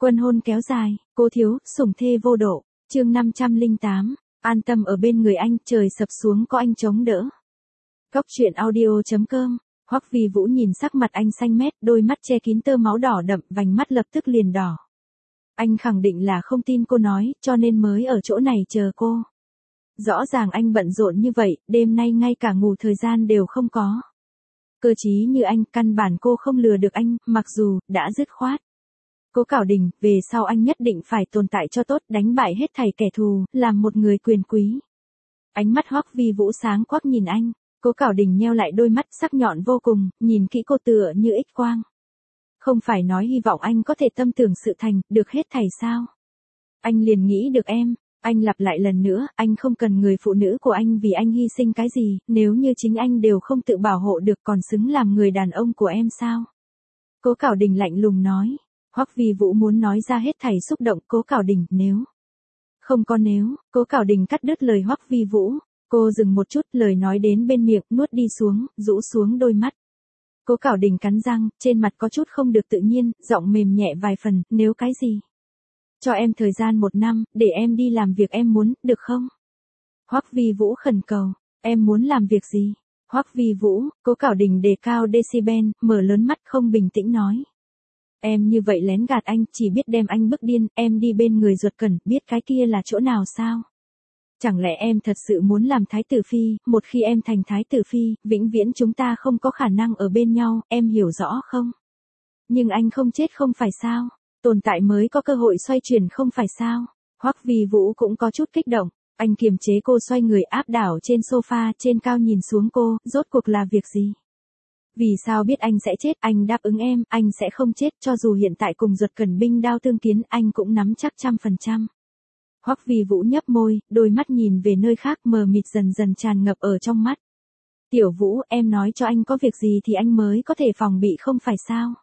Quân hôn kéo dài, cố thiếu, sủng thê vô độ, chương 508, an tâm ở bên người anh, trời sập xuống có anh chống đỡ. Góc truyện audio.com, Hoắc Vi Vũ nhìn sắc mặt anh xanh mét, đôi mắt che kín tơ máu đỏ đậm, vành mắt lập tức liền đỏ. Anh khẳng định là không tin cô nói, cho nên mới ở chỗ này chờ cô. Rõ ràng anh bận rộn như vậy, đêm nay ngay cả ngủ thời gian đều không có. Cơ trí như anh, căn bản cô không lừa được anh, mặc dù đã dứt khoát. Cố Cảo Đình, về sau anh nhất định phải tồn tại cho tốt, đánh bại hết thảy kẻ thù, làm một người quyền quý. Ánh mắt Hoắc Vi Vũ sáng quắc nhìn anh, Cố Cảo Đình nheo lại đôi mắt sắc nhọn vô cùng, nhìn kỹ cô tựa như X quang. Không phải nói hy vọng anh có thể tâm tưởng sự thành, được hết thảy sao? Anh liền nghĩ được em, anh lặp lại lần nữa, anh không cần người phụ nữ của anh vì anh hy sinh cái gì, nếu như chính anh đều không tự bảo hộ được còn xứng làm người đàn ông của em sao? Cố Cảo Đình lạnh lùng nói. Hoắc Vi Vũ muốn nói ra hết thảy xúc động. Cố Cảo Đình, nếu. Không có nếu, Cố Cảo Đình cắt đứt lời Hoắc Vi Vũ. Cô dừng một chút, lời nói đến bên miệng, nuốt đi xuống, rũ xuống đôi mắt. Cố Cảo Đình cắn răng, trên mặt có chút không được tự nhiên, giọng mềm nhẹ vài phần, nếu cái gì? Cho em thời gian 1 năm, để em đi làm việc em muốn, được không? Hoắc Vi Vũ khẩn cầu, em muốn làm việc gì? Hoắc Vi Vũ, Cố Cảo Đình đề cao decibel, mở lớn mắt không bình tĩnh nói. Em như vậy lén gạt anh, chỉ biết đem anh bức điên, em đi bên người ruột cần, biết cái kia là chỗ nào sao? Chẳng lẽ em thật sự muốn làm thái tử phi, một khi em thành thái tử phi, vĩnh viễn chúng ta không có khả năng ở bên nhau, em hiểu rõ không? Nhưng anh không chết không phải sao? Tồn tại mới có cơ hội xoay chuyển không phải sao? Hoắc Vi Vũ cũng có chút kích động, anh kiềm chế cô xoay người áp đảo trên sofa, trên cao nhìn xuống cô, rốt cuộc là việc gì? Vì sao biết anh sẽ chết, anh đáp ứng em, anh sẽ không chết, cho dù hiện tại cùng ruột cần binh đao tương kiến, anh cũng nắm chắc 100%. Hoắc Vi Vũ nhấp môi, đôi mắt nhìn về nơi khác mờ mịt dần dần tràn ngập ở trong mắt. Tiểu Vũ, em nói cho anh có việc gì thì anh mới có thể phòng bị không phải sao?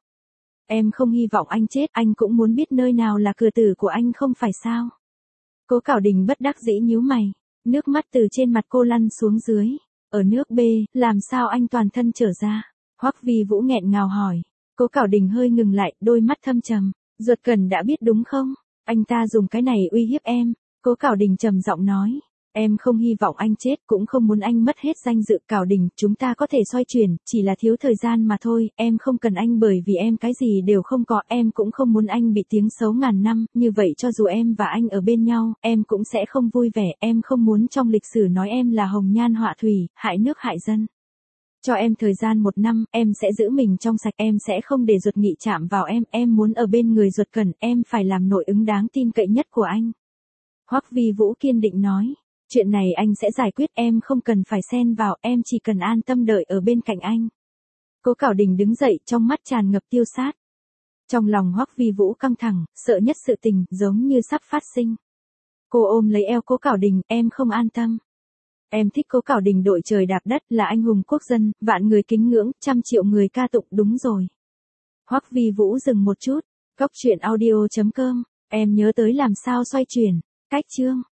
Em không hy vọng anh chết, anh cũng muốn biết nơi nào là cửa tử của anh không phải sao? Cố Cảo Đình bất đắc dĩ nhíu mày, nước mắt từ trên mặt cô lăn xuống dưới. Ở nước B, làm sao anh toàn thân trở ra? Hoắc Vi Vũ nghẹn ngào hỏi. Cố Cảo Đình hơi ngừng lại, đôi mắt thâm trầm. Ruột Cần đã biết đúng không? Anh ta dùng cái này uy hiếp em. Cố Cảo Đình trầm giọng nói. Em không hy vọng anh chết, cũng không muốn anh mất hết danh dự. Cảo Đình, chúng ta có thể xoay chuyển, chỉ là thiếu thời gian mà thôi. Em không cần anh bởi vì em cái gì đều không có. Em cũng không muốn anh bị tiếng xấu ngàn năm. Như vậy cho dù em và anh ở bên nhau, em cũng sẽ không vui vẻ. Em không muốn trong lịch sử nói em là hồng nhan họa thủy, hại nước hại dân. Cho em thời gian 1 năm, em sẽ giữ mình trong sạch, em sẽ không để ruột nghị chạm vào em muốn ở bên người ruột cần, em phải làm nội ứng đáng tin cậy nhất của anh. Hoắc Vi Vũ kiên định nói, chuyện này anh sẽ giải quyết, em không cần phải xen vào, em chỉ cần an tâm đợi ở bên cạnh anh. Cố Cảo Đình đứng dậy, trong mắt tràn ngập tiêu sát. Trong lòng Hoắc Vi Vũ căng thẳng, sợ nhất sự tình, giống như sắp phát sinh. Cô ôm lấy eo Cố Cảo Đình, em không an tâm. Em thích Cố Cảo Đình đội trời đạp đất, là anh hùng quốc dân, vạn người kính ngưỡng, 100 triệu người ca tụng, đúng rồi. Hoắc Vi Vũ dừng một chút, góc truyện audio.com, em nhớ tới làm sao xoay chuyển, cách chương.